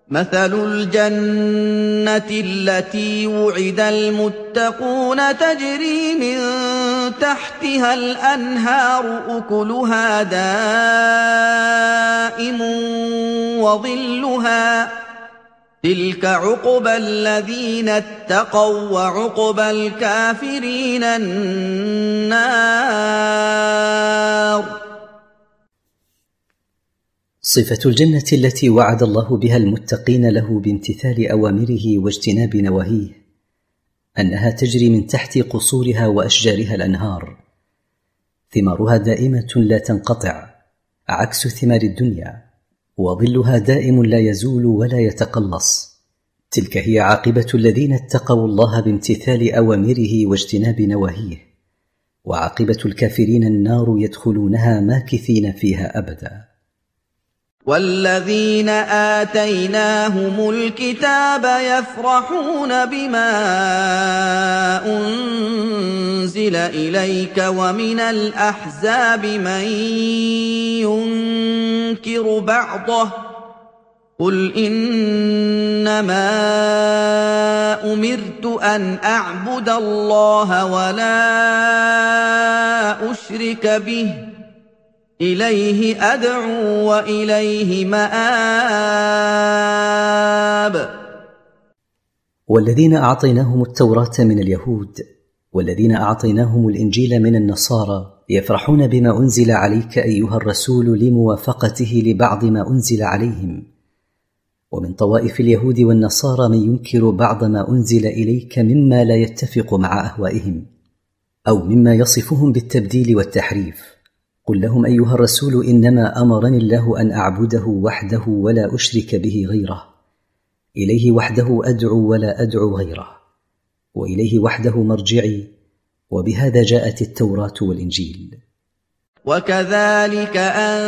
مثل الجنة التي وعد المتقون تجري من تحتها الأنهار أكلها دائم وظلها تلك عقبى الذين اتقوا وعقبى الكافرين النار. صفة الجنة التي وعد الله بها المتقين له بامتثال أوامره واجتناب نواهيه أنها تجري من تحت قصورها وأشجارها الأنهار، ثمارها دائمة لا تنقطع عكس ثمار الدنيا، وظلها دائم لا يزول ولا يتقلص. تلك هي عاقبة الذين اتقوا الله بامتثال أوامره واجتناب نواهيه، وعاقبة الكافرين النار يدخلونها ماكثين فيها أبدا. والذين آتيناهم الكتاب يفرحون بما أنزل إليك ومن الأحزاب من ينكر بعضه قل إنما أمرت أن أعبد الله ولا أشرك به إليه أدعو وإليه مآب. والذين أعطيناهم التوراة من اليهود والذين أعطيناهم الإنجيل من النصارى يفرحون بما أنزل عليك أيها الرسول لموافقته لبعض ما أنزل عليهم. ومن طوائف اليهود والنصارى من ينكر بعض ما أنزل إليك مما لا يتفق مع أهوائهم أو مما يصفهم بالتبديل والتحريف. قل لهم أيها الرسول إنما أمرني الله أن أعبده وحده ولا أشرك به غيره، إليه وحده أدعو ولا أدعو غيره، وإليه وحده مرجعي، وبهذا جاءت التوراة والإنجيل. وكذلك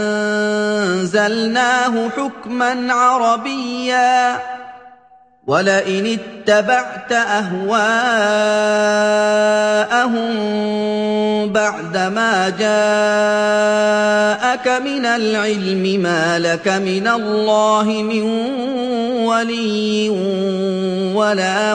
أنزلناه حكما عربيا ولئن اتبعت أهواءهم بعدما جاءك من العلم ما لك من الله من ولي ولا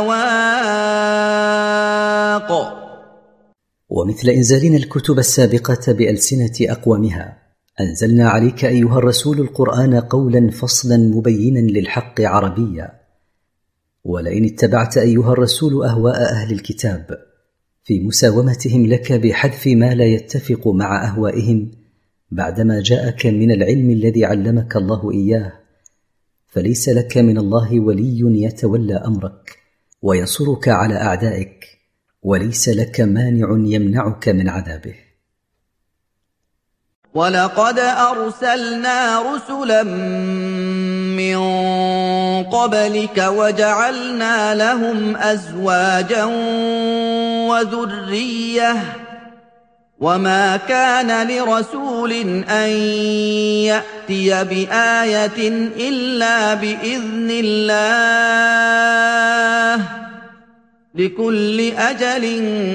واق. ومثل إنزالنا الكتب السابقة بألسنة أقوامها أنزلنا عليك أيها الرسول القرآن قولا فصلا مبينا للحق عربيا. ولئن اتبعت أيها الرسول أهواء أهل الكتاب في مساومتهم لك بحذف ما لا يتفق مع أهوائهم بعدما جاءك من العلم الذي علمك الله إياه، فليس لك من الله ولي يتولى أمرك وينصرك على أعدائك، وليس لك مانع يمنعك من عذابه. ولقد أرسلنا رسلا من قبلك وجعلنا لهم أزواجا وذرية وما كان لرسول أن يأتي بآية إلا بإذن الله لكل أجل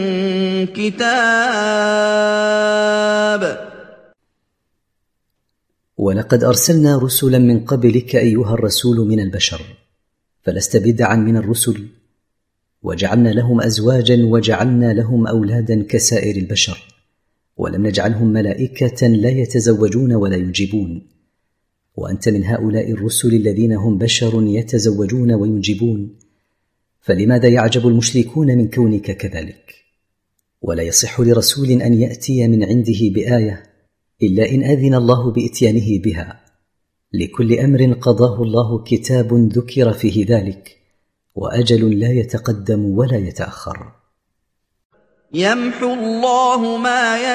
كتاب. ولقد أرسلنا رسلا من قبلك أيها الرسول من البشر، فلست بدعا من الرسل، وجعلنا لهم أزواجا وجعلنا لهم أولادا كسائر البشر، ولم نجعلهم ملائكة لا يتزوجون ولا ينجبون، وأنت من هؤلاء الرسل الذين هم بشر يتزوجون وينجبون، فلماذا يعجب المشركون من كونك كذلك؟ ولا يصح لرسول أن يأتي من عنده بآية إلا إن أذن الله بإتيانه بها، لكل أمر قضاه الله كتاب ذكر فيه ذلك، وأجل لا يتقدم ولا يتأخر. يمحو الله ما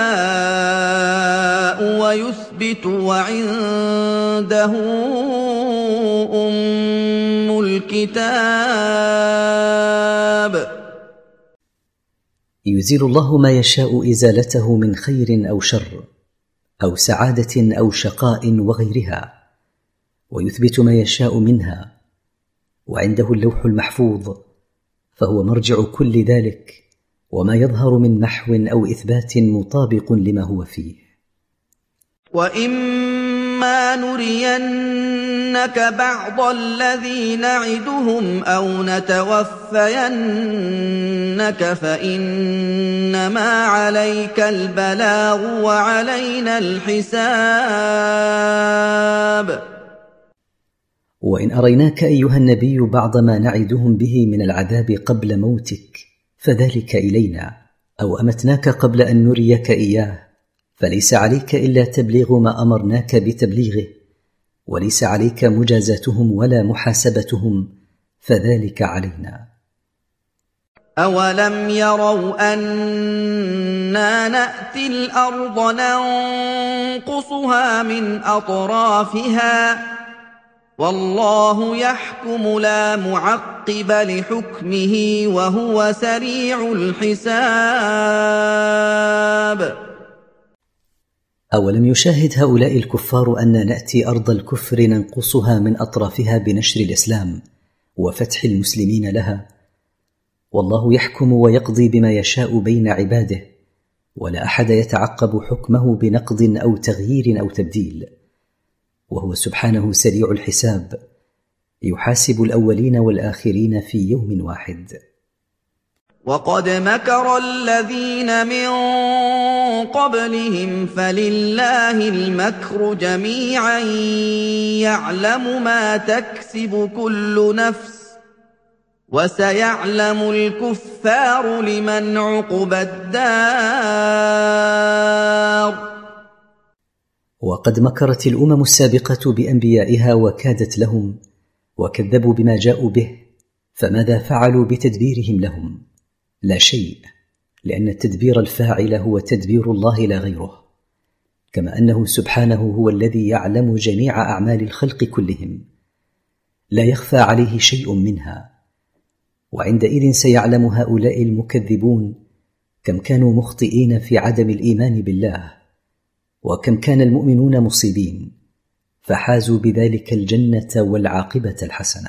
يشاء ويثبت وعنده أم الكتاب. يزيل الله ما يشاء إزالته من خير أو شر أو سعادة أو شقاء وغيرها، ويثبت ما يشاء منها، وعنده اللوح المحفوظ، فهو مرجع كل ذلك، وما يظهر من محو أو إثبات مطابق لما هو فيه. وإن إِمَّا نُرِيَنَّكَ بَعْضَ الَّذِي نَعِدُهُمْ أَوْ نَتَوَفَّيَنَّكَ فَإِنَّمَا عَلَيْكَ الْبَلَاغُ وَعَلَيْنَا الْحِسَابُ. وإن أريناك أيها النبي بعض ما نعدهم به من العذاب قبل موتك فذلك إلينا، أو أمتناك قبل أن نريك إياه، فليس عليك إلا تبليغ ما أمرناك بتبليغه، وليس عليك مجازاتهم ولا محاسبتهم، فذلك علينا. أَوَلَمْ يَرَوْا أَنَّا نَأْتِي الْأَرْضَ نَنقُصُهَا مِنْ أَطْرَافِهَا ۚ وَاللَّهُ يَحْكُمُ لَا مُعَقِّبَ لِحُكْمِهِ وَهُوَ سَرِيعُ الْحِسَابِ. أولم يشاهد هؤلاء الكفار أن نأتي أرض الكفر ننقصها من أطرافها بنشر الإسلام وفتح المسلمين لها، والله يحكم ويقضي بما يشاء بين عباده، ولا أحد يتعقب حكمه بنقض أو تغيير أو تبديل، وهو سبحانه سريع الحساب، يحاسب الأولين والآخرين في يوم واحد. وَقَدْ مَكَرَ الَّذِينَ مِن قَبْلِهِمْ فَلِلَّهِ الْمَكْرُ جَمِيعًا يَعْلَمُ مَا تَكْسِبُ كُلُّ نَفْسٍ ۗ وَسَيَعْلَمُ الْكُفَّارُ لِمَنْ عُقْبَى الدَّارِ. وقد مكرت الأمم السابقة بأنبيائها وكادت لهم، وكذبوا بما جاءوا به، فماذا فعلوا بتدبيرهم لهم؟ لا شيء، لأن التدبير الفاعل هو تدبير الله لا غيره، كما أنه سبحانه هو الذي يعلم جميع أعمال الخلق كلهم، لا يخفى عليه شيء منها. وعندئذ سيعلم هؤلاء المكذبون كم كانوا مخطئين في عدم الإيمان بالله، وكم كان المؤمنون مصيبين، فحازوا بذلك الجنة والعاقبة الحسنة.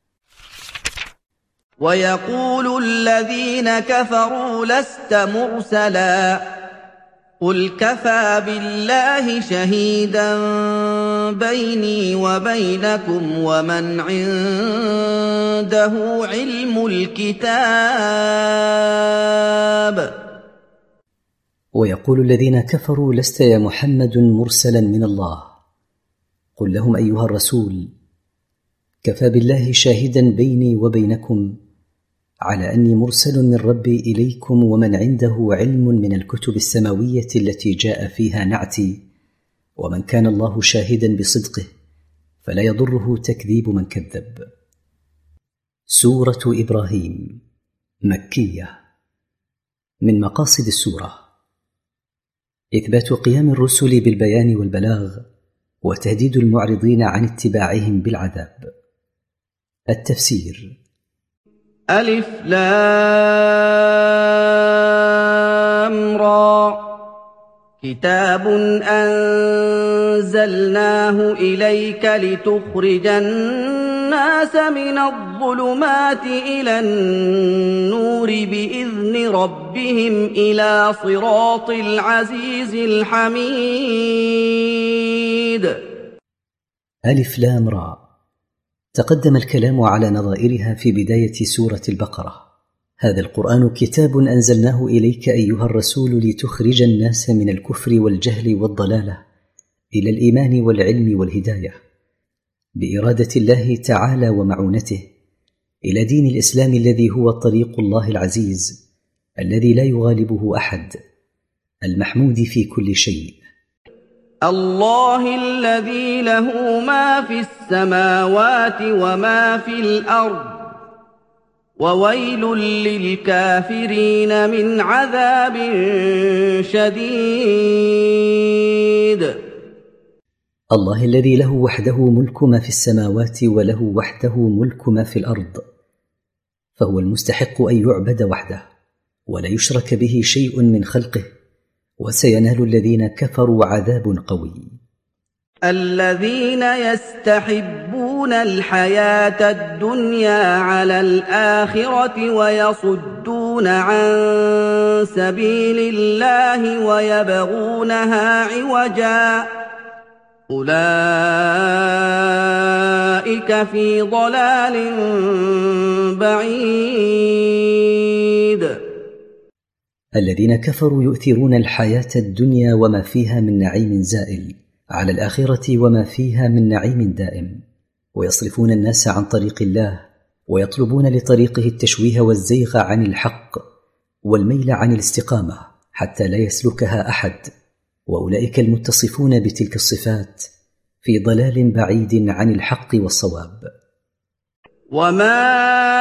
وَيَقُولُ الَّذِينَ كَفَرُوا لَسْتَ مُرْسَلًا ۚ قُلْ كَفَىٰ بِاللَّهِ شَهِيدًا بَيْنِي وَبَيْنَكُمْ وَمَنْ عِندَهُ عِلْمُ الْكِتَابِ. ويقول الذين كفروا لست يا محمد مرسلا من الله، قل لهم أيها الرسول كفى بالله شاهدا بيني وبينكم على أني مرسل من ربي إليكم ومن عنده علم من الكتب السماوية التي جاء فيها نعتي، ومن كان الله شاهدا بصدقه فلا يضره تكذيب من كذب. سورة إبراهيم مكية. من مقاصد السورة إثبات قيام الرسل بالبيان والبلاغ، وتهديد المعرضين عن اتباعهم بالعذاب. التفسير: ألف لام را، كتاب أنزلناه إليك لتخرج الناس من الظلمات إلى النور بإذن ربهم إلى صراط العزيز الحميد. ألف لام را. تقدم الكلام على نظائرها في بداية سورة البقرة. هذا القرآن كتاب أنزلناه إليك أيها الرسول لتخرج الناس من الكفر والجهل والضلالة إلى الإيمان والعلم والهداية بإرادة الله تعالى ومعونته، إلى دين الإسلام الذي هو طريق الله العزيز الذي لا يغالبه أحد، المحمود في كل شيء. الله الذي له ما في السماوات وما في الأرض، وويل للكافرين من عذاب شديد. الله الذي له وحده ملك ما في السماوات وله وحده ملك ما في الأرض، فهو المستحق أن يعبد وحده ولا يشرك به شيء من خلقه، وسينال الذين كفروا عذاب قوي. الذين يستحبون الحياة الدنيا على الآخرة ويصدون عن سبيل الله ويبغونها عوجا، أولئك في ضلال بعيد. الذين كفروا يؤثرون الحياة الدنيا وما فيها من نعيم زائل على الآخرة وما فيها من نعيم دائم، ويصرفون الناس عن طريق الله، ويطلبون لطريقه التشويه والزيغ عن الحق والميل عن الاستقامة حتى لا يسلكها أحد، وأولئك المتصفون بتلك الصفات في ضلال بعيد عن الحق والصواب. وما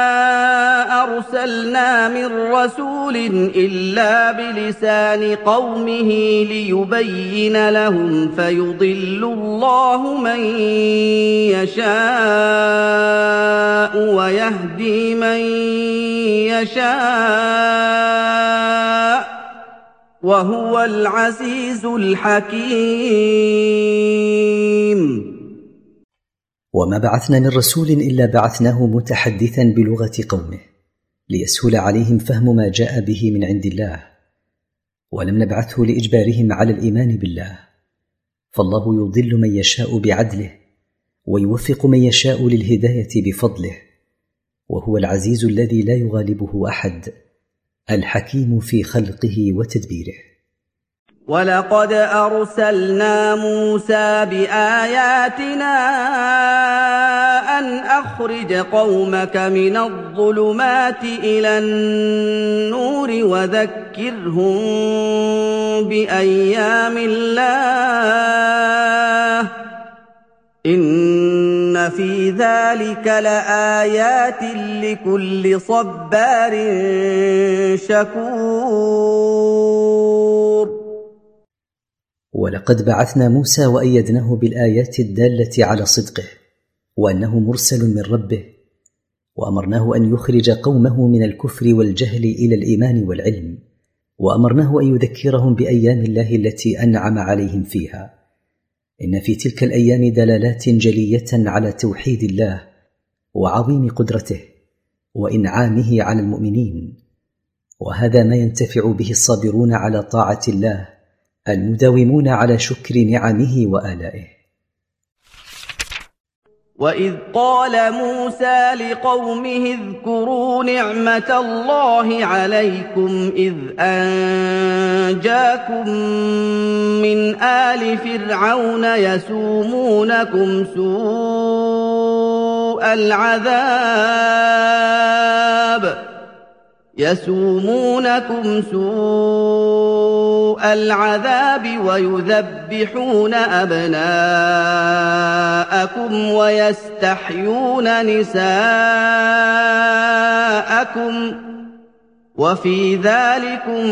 أرسلنا من رسول إلا بلسان قومه ليبين لهم فيضل الله من يشاء ويهدي من يشاء وهو العزيز الحكيم. وما بعثنا من رسول إلا بعثناه متحدثا بلغة قومه ليسهل عليهم فهم ما جاء به من عند الله، ولم نبعثه لإجبارهم على الإيمان بالله، فالله يضل من يشاء بعدله ويوفق من يشاء للهداية بفضله، وهو العزيز الذي لا يغالبه أحد، الحكيم في خلقه وتدبيره. ولقد أرسلنا موسى بآياتنا أن أخرج قومك من الظلمات إلى النور وذكرهم بأيام الله إن في ذلك لآيات لكل صبار شكور. ولقد بعثنا موسى وأيدناه بالآيات الدالة على صدقه وأنه مرسل من ربه، وأمرناه أن يخرج قومه من الكفر والجهل إلى الإيمان والعلم، وأمرناه أن يذكرهم بأيام الله التي أنعم عليهم فيها. إن في تلك الأيام دلالات جلية على توحيد الله وعظيم قدرته وإنعامه على المؤمنين، وهذا ما ينتفع به الصابرون على طاعة الله المداومون على شكر نعمه وآلائه. وإذ قال موسى لقومه اذكروا نعمة الله عليكم إذ أنجاكم من آل فرعون يسومونكم سوء العذاب ويذبحون أبناءكم ويستحيون نساءكم وفي ذلكم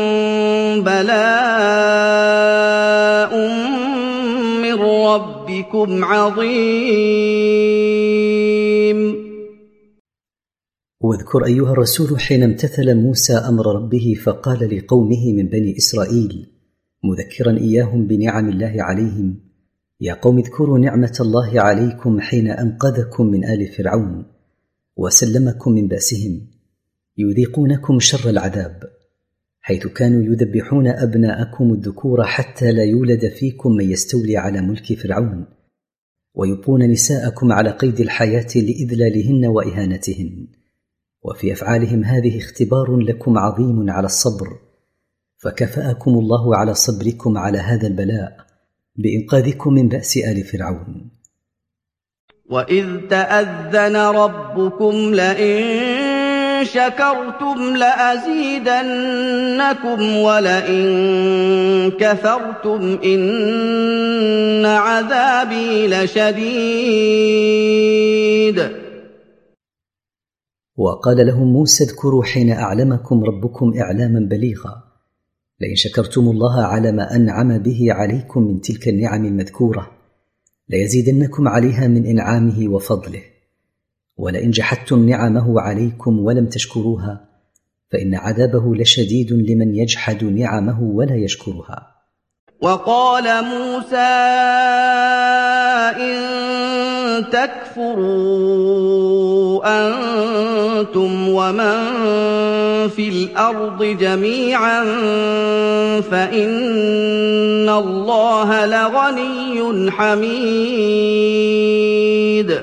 بلاء من ربكم عظيم. واذكر أيها الرسول حين امتثل موسى أمر ربه فقال لقومه من بني إسرائيل مذكرا إياهم بنعم الله عليهم: يا قوم اذكروا نعمة الله عليكم حين أنقذكم من آل فرعون وسلمكم من بأسهم، يذيقونكم شر العذاب، حيث كانوا يذبحون أبناءكم الذكور حتى لا يولد فيكم من يستولي على ملك فرعون، ويبقون نساءكم على قيد الحياة لإذلالهن وإهانتهن. وفي أفعالهم هذه اختبار لكم عظيم على الصبر، فكفأكم الله على صبركم على هذا البلاء بإنقاذكم من بأس آل فرعون. وإذ تأذن ربكم لئن شكرتم لأزيدنكم ولئن كفرتم إن عذابي لشديد. وقال لهم موسى اذكروا حين أعلمكم ربكم إعلاما بليغا: لئن شكرتم الله على ما أنعم به عليكم من تلك النعم المذكورة ليزيدنكم عليها من إنعامه وفضله، ولئن جحدتم نعمه عليكم ولم تشكروها فإن عذابه لشديد لمن يجحد نعمه ولا يشكرها. وقال موسى إن تكفروا أنتم ومن في الأرض جميعا فإن الله لغني حميد.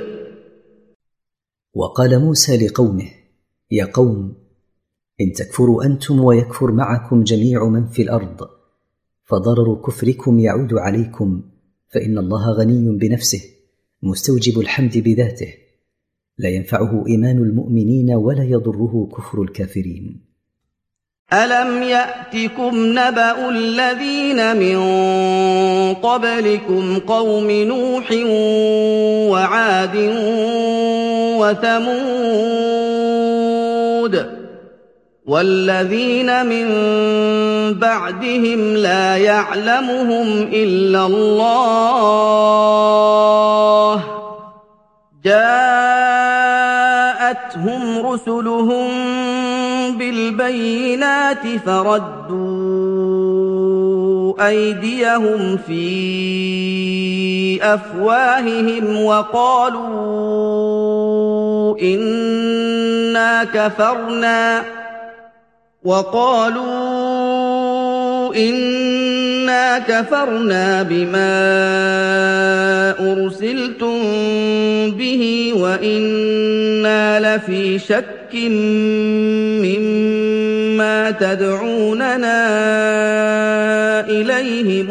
وقال موسى لقومه: يا قوم، إن تكفروا أنتم ويكفر معكم جميع من في الأرض فضرر كفركم يعود عليكم، فإن الله غني بنفسه مستوجب الحمد بذاته، لا ينفعه إيمان المؤمنين ولا يضره كفر الكافرين. ألم يأتكم نبأ الذين من قبلكم قوم نوح وعاد وثمود والذين من بعدهم لا يعلمهم إلا الله، جاءتهم رسلهم بالبينات فردوا أيديهم في أفواههم وقالوا إنا كفرنا بما أرسلتم به وإنا لفي شك مما تدعوننا إليه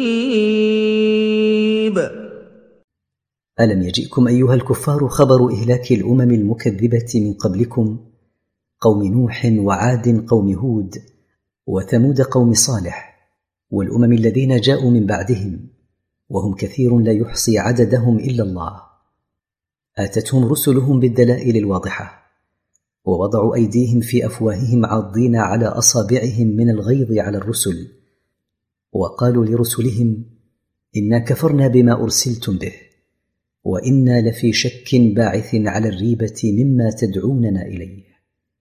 مريب. ألم يجئكم أيها الكفار خبر إهلاك الأمم المكذبة من قبلكم، قوم نوح وعاد قوم هود وثمود قوم صالح، والأمم الذين جاءوا من بعدهم، وهم كثير لا يحصي عددهم إلا الله. آتتهم رسلهم بالدلائل الواضحة، ووضعوا أيديهم في أفواههم عاضين على أصابعهم من الغيظ على الرسل، وقالوا لرسلهم: إنا كفرنا بما أرسلتم به، وإنا لفي شك باعث على الريبة مما تدعوننا إليه.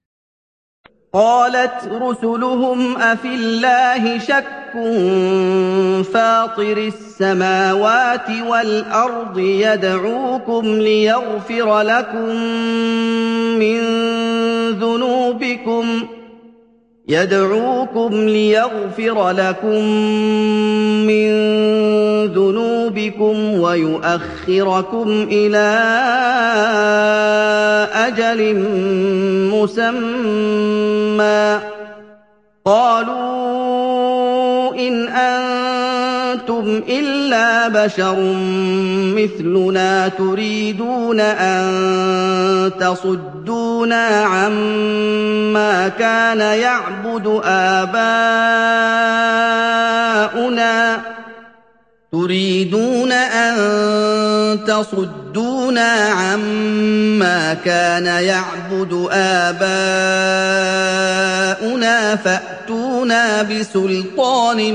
قالت رسلهم: أفي الله شك فاطر السماوات والأرض يدعوكم ليغفر لكم من ذنوبكم ويؤخركم إلى أجل مسمى. قالوا إن أنتم إلا بشر مثلنا تريدون أن تصدونا عما كان يعبد آباؤنا فأتونا بسلطان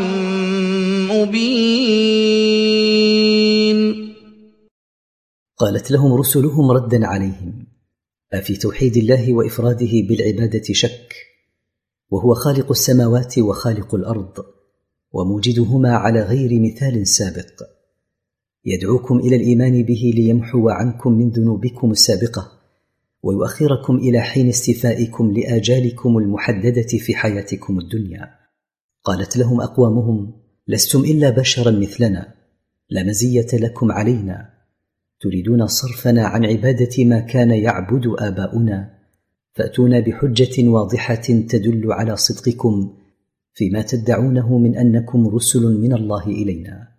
مبين. قالت لهم رسلهم ردا عليهم: أفي توحيد الله وإفراده بالعبادة شك؟ وهو خالق السماوات وخالق الأرض وموجدهما على غير مثال سابق، يدعوكم إلى الإيمان به ليمحو عنكم من ذنوبكم السابقة ويؤخركم إلى حين استيفائكم لآجالكم المحددة في حياتكم الدنيا. قالت لهم أقوامهم: لستم إلا بشرا مثلنا، لا مزية لكم علينا، تريدون صرفنا عن عبادة ما كان يعبد آباؤنا، فأتونا بحجة واضحة تدل على صدقكم فيما تدعونه من أنكم رسل من الله إلينا.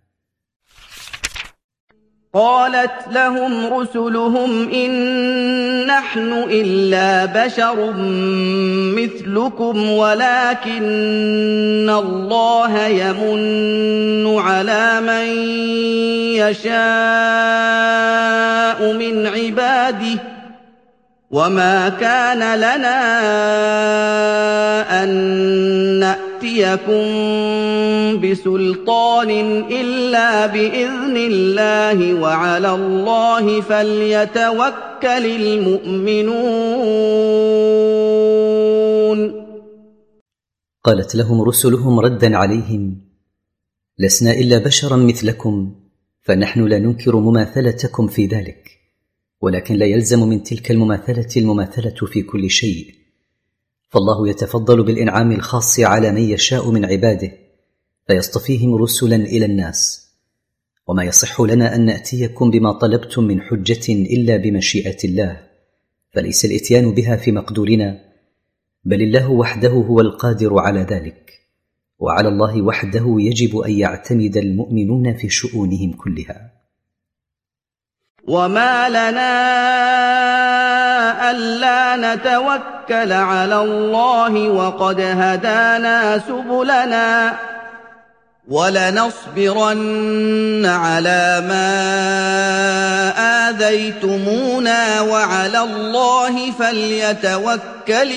قالت لهم رسلهم: إن نحن إلا بشر مثلكم ولكن الله يمن على من يشاء من عباده، وما كان لنا أن نأتيكم بسلطان إلا بإذن الله وعلى الله فليتوكل المؤمنون. قالت لهم رسلهم ردا عليهم: لسنا إلا بشرا مثلكم، فنحن لا ننكر مماثلتكم في ذلك، ولكن لا يلزم من تلك المماثلة في كل شيء، فالله يتفضل بالإنعام الخاص على من يشاء من عباده فيصطفيهم رسلا إلى الناس. وما يصح لنا أن نأتيكم بما طلبتم من حجة إلا بمشيئة الله، فليس الإتيان بها في مقدورنا، بل الله وحده هو القادر على ذلك، وعلى الله وحده يجب أن يعتمد المؤمنون في شؤونهم كلها. وما لنا ألا نتوكل على الله وقد هدانا سبلنا ولنصبرن على ما آذيتمونا وعلى الله فليتوكل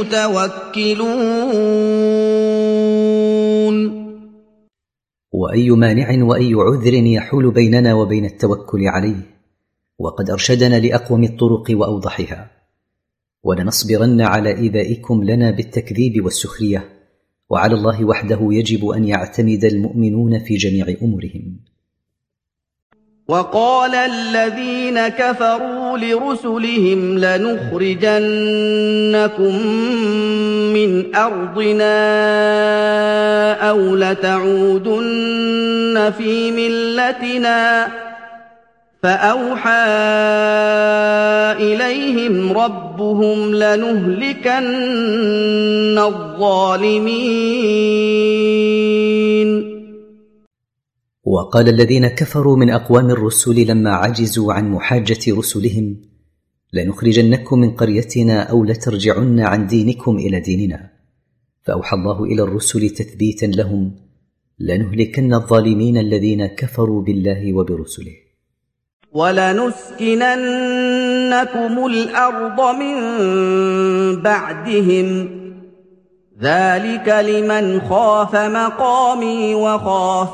المتوكلون. وأي مانع وأي عذر يحول بيننا وبين التوكل عليه؟ وقد أرشدنا لأقوم الطرق وأوضحها. ولنصبرن على إيذائكم لنا بالتكذيب والسخرية، وعلى الله وحده يجب أن يعتمد المؤمنون في جميع أمورهم. وقال الذين كفروا لرسلهم لنخرجنكم من أرضنا أو لتعودن في ملتنا فأوحى إليهم ربهم لنهلكن الظالمين. وقال الذين كفروا من أقوام الرسل لما عجزوا عن محاجة رسلهم لنخرجنكم من قريتنا أو لترجعن عن دينكم إلى ديننا، فأوحى الله إلى الرسل تثبيتا لهم لنهلكن الظالمين الذين كفروا بالله وبرسله. ولنسكننكم الأرض من بعدهم ذلك لمن خاف مقامي وخاف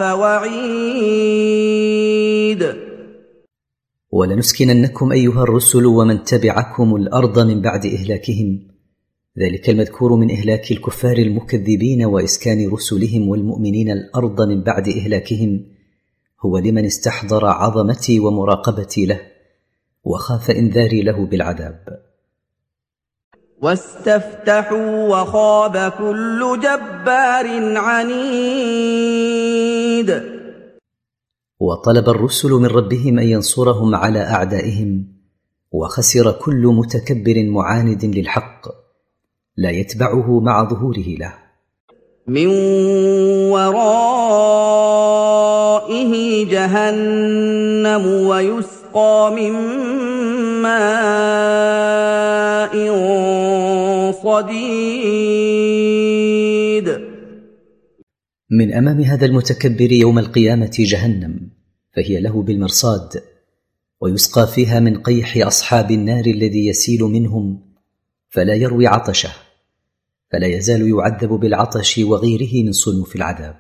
وعيد. ولنسكننكم أيها الرسل ومن تبعكم الأرض من بعد إهلاكهم، ذلك المذكور من إهلاك الكفار المكذبين وإسكان رسلهم والمؤمنين الأرض من بعد إهلاكهم هو لمن استحضر عظمتي ومراقبتي له وخاف إنذاري له بالعذاب. واستفتحوا وخاب كل جبار عنيد. وطلب الرسل من ربهم أن ينصرهم على أعدائهم، وخسر كل متكبر معاند للحق لا يتبعه مع ظهوره له. من ورائه جهنم ويسقى من ماء صديد. من أمام هذا المتكبر يوم القيامة جهنم، فهي له بالمرصاد، ويسقى فيها من قيح أصحاب النار الذي يسيل منهم فلا يروي عطشه، فلا يزال يعذب بالعطش وغيره من صنوف العذاب.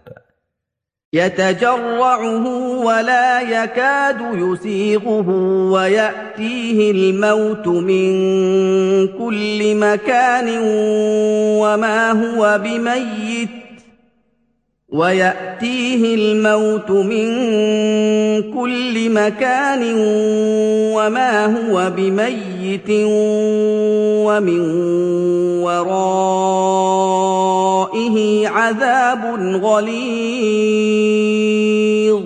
يتجرعه ولا يكاد يسيغه ويأتيه الموت من كل مكان وما هو بميت ومن ورائه عذاب غليظ.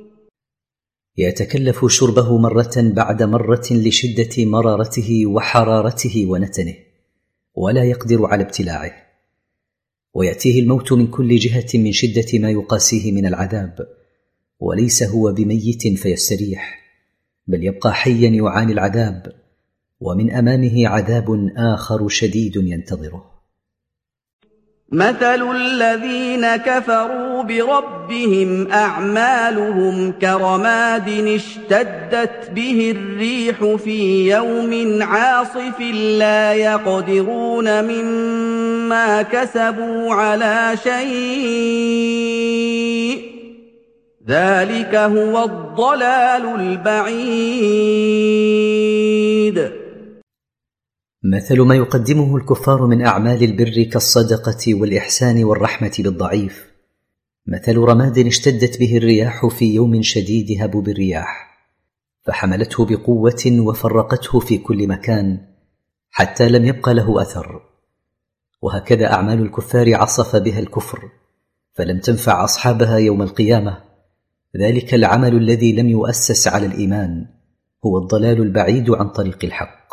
يتكلف شربه مرة بعد مرة لشدة مرارته وحرارته ونتنه، ولا يقدر على ابتلاعه، ويأتيه الموت من كل جهة من شدة ما يقاسيه من العذاب، وليس هو بميت فيستريح، بل يبقى حيا يعاني العذاب، ومن أمامه عذاب آخر شديد ينتظره. مثل الذين كفروا بربهم أعمالهم كرماد اشتدت به الريح في يوم عاصف لا يقدرون مما كسبوا على شيء ذلك هو الضلال البعيد. مثل ما يقدمه الكفار من أعمال البر كالصدقة والإحسان والرحمة بالضعيف، مثل رماد اشتدت به الرياح في يوم شديد هبوب الرياح، فحملته بقوة وفرقته في كل مكان حتى لم يبق له أثر. وهكذا أعمال الكفار عصف بها الكفر فلم تنفع أصحابها يوم القيامة. ذلك العمل الذي لم يؤسس على الإيمان هو الضلال البعيد عن طريق الحق.